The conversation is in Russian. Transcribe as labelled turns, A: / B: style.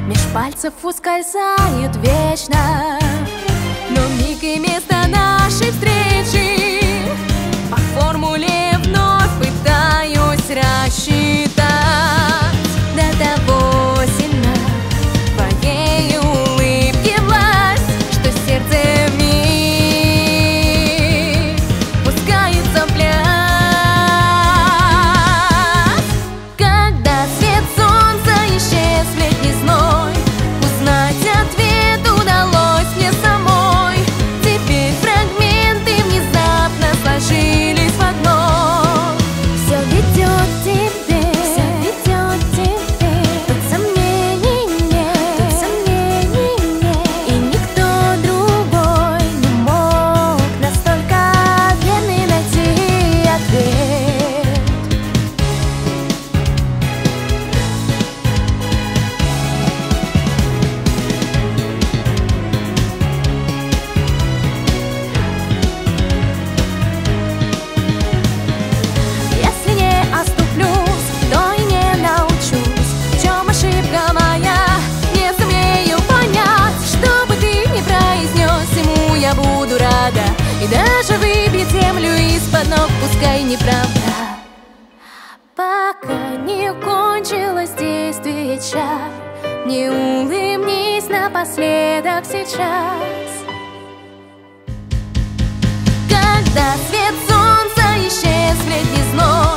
A: Меж пальцев ускользают вечно, но миг и место нашей встречи по формуле вновь пытаюсь рассчитать. До того сильна твоей улыбки власть, что сердце вмиг пускается в пляс. Когда свет солнца исчез в летний зной, узнать ответ удалось мне самой. Теперь фрагменты внезапно сложились в одно. Все ведет к тебе, все ведет к тебе. Тут сомнений нет, и никто другой не мог настолько верный найти ответ. Если не оступлюсь, то и не научусь. В чем ошибка моя, не сумею понять. Что бы ты ни произнес, ему я буду рада. И даже выбить землю из-под ног, пускай неправда. Пока не кончилось действие чар, не улыбнись напоследок сейчас. Когда свет солнца исчез в летний зной,